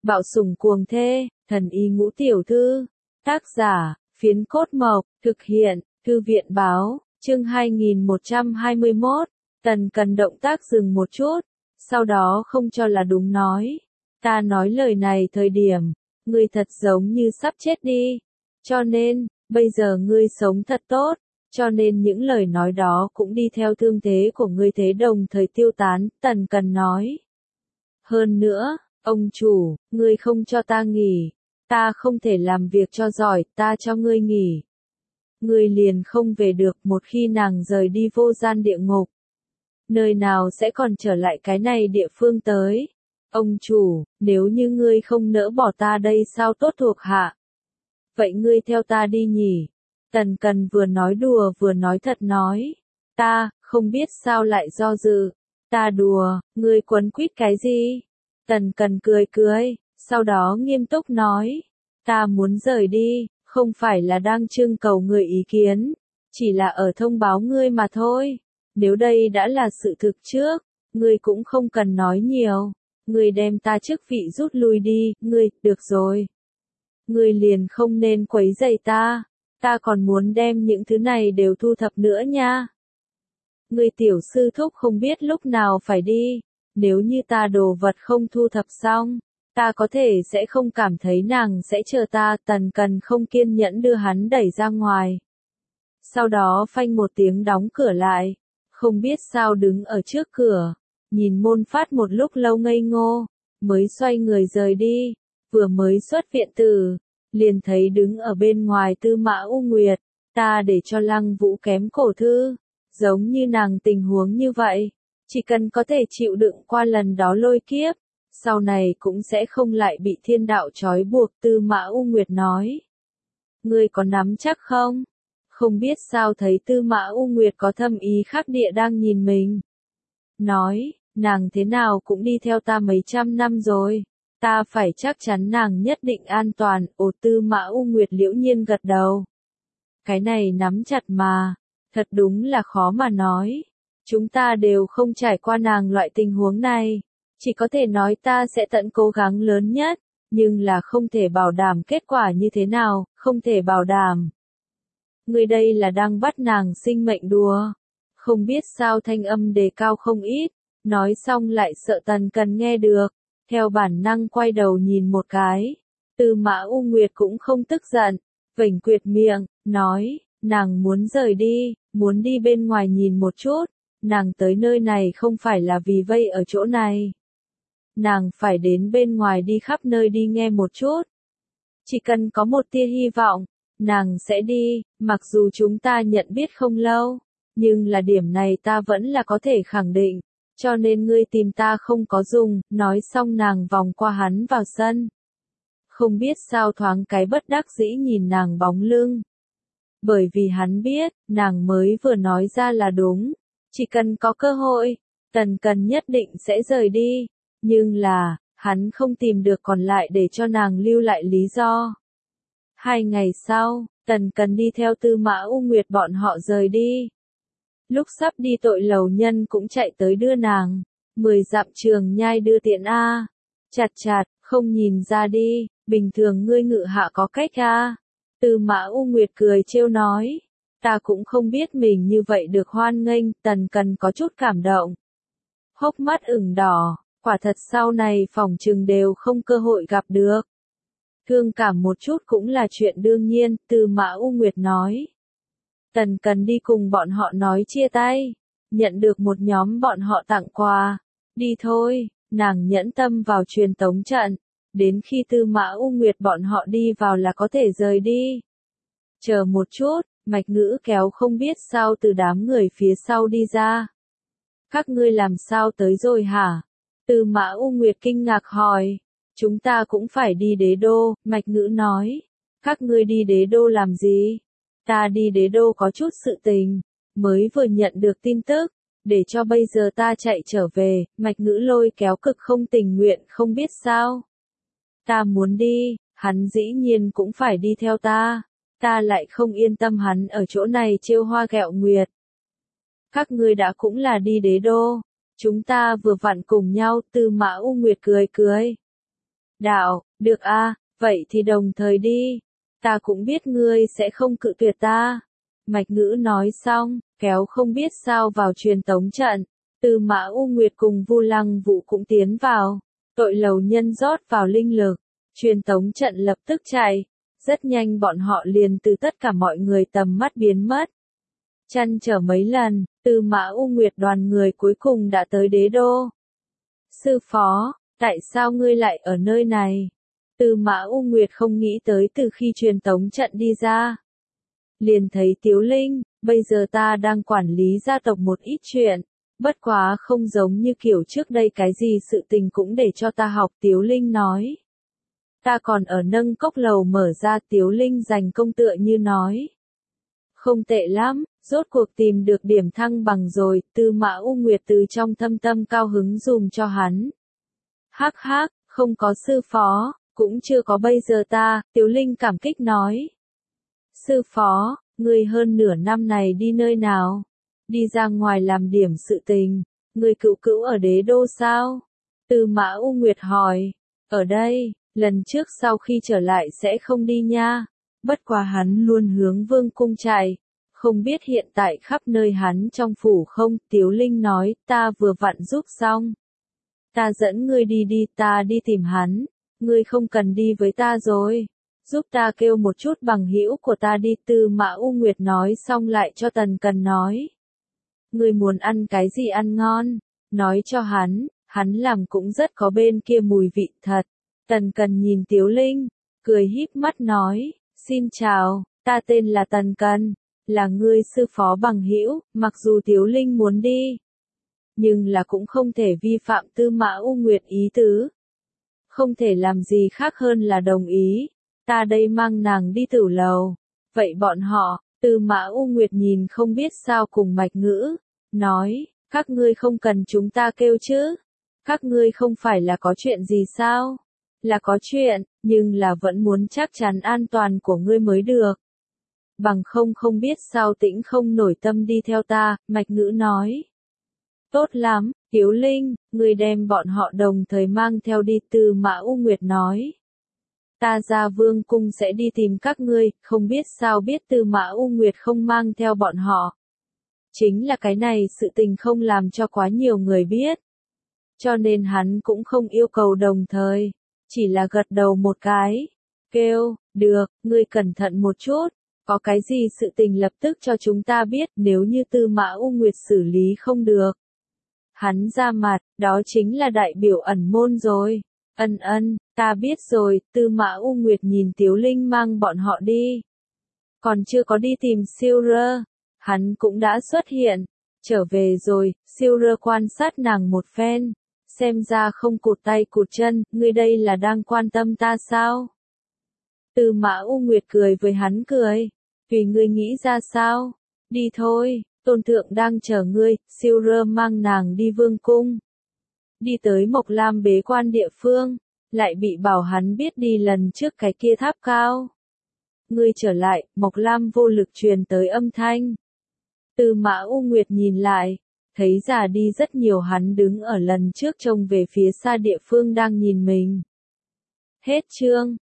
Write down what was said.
Bạo sủng cuồng thê, thần y ngũ tiểu thư. Tác giả, Phiến Cốt Mộc, thực hiện, Thư viện báo, chương 2121. Tần Cần động tác dừng một chút, sau đó không cho là đúng nói. Ta nói lời này thời điểm, ngươi thật giống như sắp chết đi. Cho nên, bây giờ ngươi sống thật tốt, cho nên những lời nói đó cũng đi theo thương thế của ngươi thế đồng thời tiêu tán, Tần Cần nói. Hơn nữa, ông chủ, ngươi không cho ta nghỉ, ta không thể làm việc cho giỏi, ta cho ngươi nghỉ. Ngươi liền không về được một khi nàng rời đi vô gian địa ngục. Nơi nào sẽ còn trở lại cái này địa phương tới? Ông chủ, nếu như ngươi không nỡ bỏ ta đây sao tốt thuộc hạ? Vậy ngươi theo ta đi nhỉ? Tần Cần vừa nói đùa vừa nói thật nói. Ta, không biết sao lại do dự. Ta đùa, ngươi quấn quýt cái gì? Tần Cần cười cười, sau đó nghiêm túc nói. Ta muốn rời đi, không phải là đang trưng cầu người ý kiến, chỉ là ở thông báo ngươi mà thôi. Nếu đây đã là sự thực trước, ngươi cũng không cần nói nhiều. Ngươi đem ta chức vị rút lui đi, ngươi, được rồi. Ngươi liền không nên quấy rầy ta còn muốn đem những thứ này đều thu thập nữa nha. Ngươi tiểu sư thúc không biết lúc nào phải đi, nếu như ta đồ vật không thu thập xong, ta có thể sẽ không cảm thấy nàng sẽ chờ ta. Tần Cần không kiên nhẫn đưa hắn đẩy ra ngoài. Sau đó phanh một tiếng đóng cửa lại, không biết sao đứng ở trước cửa, nhìn môn phát một lúc lâu ngây ngô, mới xoay người rời đi, vừa mới xuất viện tử, liền thấy đứng ở bên ngoài Tư Mã U Nguyệt, ta để cho Lăng Vũ kém cổ thư, giống như nàng tình huống như vậy, chỉ cần có thể chịu đựng qua lần đó lôi kiếp, sau này cũng sẽ không lại bị thiên đạo trói buộc. Tư Mã U Nguyệt nói. Ngươi có nắm chắc không? Không biết sao thấy Tư Mã U Nguyệt có thâm ý khắc địa đang nhìn mình. Nói, nàng thế nào cũng đi theo ta mấy trăm năm rồi, ta phải chắc chắn nàng nhất định an toàn. Ồ, Tư Mã U Nguyệt liễu nhiên gật đầu. Cái này nắm chặt mà, thật đúng là khó mà nói. Chúng ta đều không trải qua nàng loại tình huống này, chỉ có thể nói ta sẽ tận cố gắng lớn nhất, nhưng là không thể bảo đảm kết quả như thế nào, không thể bảo đảm. Người đây là đang bắt nàng sinh mệnh đùa. Không biết sao thanh âm đề cao không ít, nói xong lại sợ Tần Cần nghe được, theo bản năng quay đầu nhìn một cái. Tư Mã U Nguyệt cũng không tức giận, vểnh quyệt miệng, nói, nàng muốn rời đi, muốn đi bên ngoài nhìn một chút, nàng tới nơi này không phải là vì vây ở chỗ này. Nàng phải đến bên ngoài đi khắp nơi đi nghe một chút. Chỉ cần có một tia hy vọng, nàng sẽ đi, mặc dù chúng ta nhận biết không lâu, nhưng là điểm này ta vẫn là có thể khẳng định, cho nên ngươi tìm ta không có dùng. Nói xong nàng vòng qua hắn vào sân. Không biết sao thoáng cái bất đắc dĩ nhìn nàng bóng lưng. Bởi vì hắn biết, nàng mới vừa nói ra là đúng, chỉ cần có cơ hội, Tần Cần nhất định sẽ rời đi, nhưng là, hắn không tìm được còn lại để cho nàng lưu lại lý do. 2 ngày sau, Tần Cần đi theo Tư Mã U Nguyệt bọn họ rời đi. Lúc sắp đi tội lầu nhân cũng chạy tới đưa nàng. 10 dặm Trường Nhai đưa tiện a. Chặt chặt, không nhìn ra đi, bình thường ngươi ngự hạ có cách a. Tư Mã U Nguyệt cười trêu nói. Ta cũng không biết mình như vậy được hoan nghênh. Tần Cần có chút cảm động. Hốc mắt ửng đỏ, quả thật sau này phỏng chừng đều không cơ hội gặp được. Thương cảm một chút cũng là chuyện đương nhiên, Tư Mã U Nguyệt nói. Tần Cần đi cùng bọn họ nói chia tay, nhận được một nhóm bọn họ tặng quà. Đi thôi, nàng nhẫn tâm vào truyền tống trận, đến khi Tư Mã U Nguyệt bọn họ đi vào là có thể rời đi. Chờ một chút, Mạch Ngữ kéo không biết sao từ đám người phía sau đi ra. Các ngươi làm sao tới rồi hả? Tư Mã U Nguyệt kinh ngạc hỏi. Chúng ta cũng phải đi Đế Đô, Mạch Ngữ nói. Các ngươi đi Đế Đô làm gì? Ta đi Đế Đô có chút sự tình, mới vừa nhận được tin tức, để cho bây giờ ta chạy trở về. Mạch Ngữ lôi kéo cực không tình nguyện, không biết sao. Ta muốn đi, hắn dĩ nhiên cũng phải đi theo ta lại không yên tâm hắn ở chỗ này trêu hoa ghẹo nguyệt. Các ngươi đã cũng là đi Đế Đô, chúng ta vừa vặn cùng nhau. Tư Mã U Nguyệt cười cười. Đạo, được a, vậy thì đồng thời đi. Ta cũng biết ngươi sẽ không cự tuyệt ta. Mạch Ngữ nói xong, kéo không biết sao vào truyền tống trận. Tư Mã U Nguyệt cùng Vu Lăng Vũ cũng tiến vào. Tội lầu nhân rót vào linh lực. Truyền tống trận lập tức chạy. Rất nhanh bọn họ liền từ tất cả mọi người tầm mắt biến mất. Chăn trở mấy lần, Tư Mã U Nguyệt đoàn người cuối cùng đã tới đế đô. Sư phó, tại sao ngươi lại ở nơi này? Tư Mã U Nguyệt không nghĩ tới từ khi truyền tống trận đi ra. Liền thấy Tiếu Linh, bây giờ ta đang quản lý gia tộc một ít chuyện. Bất quá không giống như kiểu trước đây cái gì sự tình cũng để cho ta học, Tiếu Linh nói. Ta còn ở nâng cốc lầu mở ra, Tiếu Linh dành công tựa như nói. Không tệ lắm, rốt cuộc tìm được điểm thăng bằng rồi, Tư Mã U Nguyệt từ trong thâm tâm cao hứng dùm cho hắn. Hắc hắc, không có sư phó, cũng chưa có bây giờ ta, Tiếu Linh cảm kích nói. Sư phó, ngươi hơn nửa năm này đi nơi nào? Đi ra ngoài làm điểm sự tình, ngươi cữu cữu ở đế đô sao? Tư Mã U Nguyệt hỏi, ở đây, lần trước sau khi trở lại sẽ không đi nha. Bất quá hắn luôn hướng vương cung chạy, không biết hiện tại khắp nơi hắn trong phủ không, Tiếu Linh nói, ta vừa vặn giúp xong. Ta dẫn ngươi đi đi, ta đi tìm hắn, ngươi không cần đi với ta rồi. Giúp ta kêu một chút bằng hữu của ta đi, Tư Mã U Nguyệt nói xong lại cho Tần Cần nói. Ngươi muốn ăn cái gì ăn ngon, nói cho hắn làm cũng rất có bên kia mùi vị thật. Tần Cần nhìn Tiếu Linh, cười híp mắt nói, xin chào, ta tên là Tần Cần, là ngươi sư phó bằng hữu, mặc dù Tiếu Linh muốn đi, nhưng là cũng không thể vi phạm Tư Mã U Nguyệt ý tứ. Không thể làm gì khác hơn là đồng ý, ta đây mang nàng đi tử lầu. Vậy bọn họ, Tư Mã U Nguyệt nhìn không biết sao cùng Mạch Ngữ, nói, các ngươi không cần chúng ta kêu chứ, các ngươi không phải là có chuyện gì sao? Là có chuyện, nhưng là vẫn muốn chắc chắn an toàn của ngươi mới được. Bằng không biết sao Tĩnh không nổi tâm đi theo ta, Mạch Ngữ nói. Tốt lắm, Tiếu Linh, ngươi đem bọn họ đồng thời mang theo đi, Tư Mã U Nguyệt nói. Ta ra vương cung sẽ đi tìm các ngươi, không biết sao biết Tư Mã U Nguyệt không mang theo bọn họ. Chính là cái này sự tình không làm cho quá nhiều người biết. Cho nên hắn cũng không yêu cầu đồng thời, chỉ là gật đầu một cái. Kêu, được, ngươi cẩn thận một chút, có cái gì sự tình lập tức cho chúng ta biết, nếu như Tư Mã U Nguyệt xử lý không được. Hắn ra mặt, đó chính là đại biểu ẩn môn rồi. Ân, ta biết rồi, Tư Mã U Nguyệt nhìn Tiếu Linh mang bọn họ đi. Còn chưa có đi tìm Siêu Rơ, hắn cũng đã xuất hiện, trở về rồi, Siêu Rơ quan sát nàng một phen, xem ra không cụt tay cụt chân, ngươi đây là đang quan tâm ta sao? Tư Mã U Nguyệt cười với hắn cười, tùy ngươi nghĩ ra sao, đi thôi, tôn thượng đang chờ ngươi, Siêu Rơ mang nàng đi vương cung. Đi tới Mộc Lam bế quan địa phương, lại bị bảo hắn biết đi lần trước cái kia tháp cao. Ngươi trở lại, Mộc Lam vô lực truyền tới âm thanh. Tư Mã U Nguyệt nhìn lại, thấy già đi rất nhiều, hắn đứng ở lần trước trông về phía xa địa phương đang nhìn mình. Hết chương.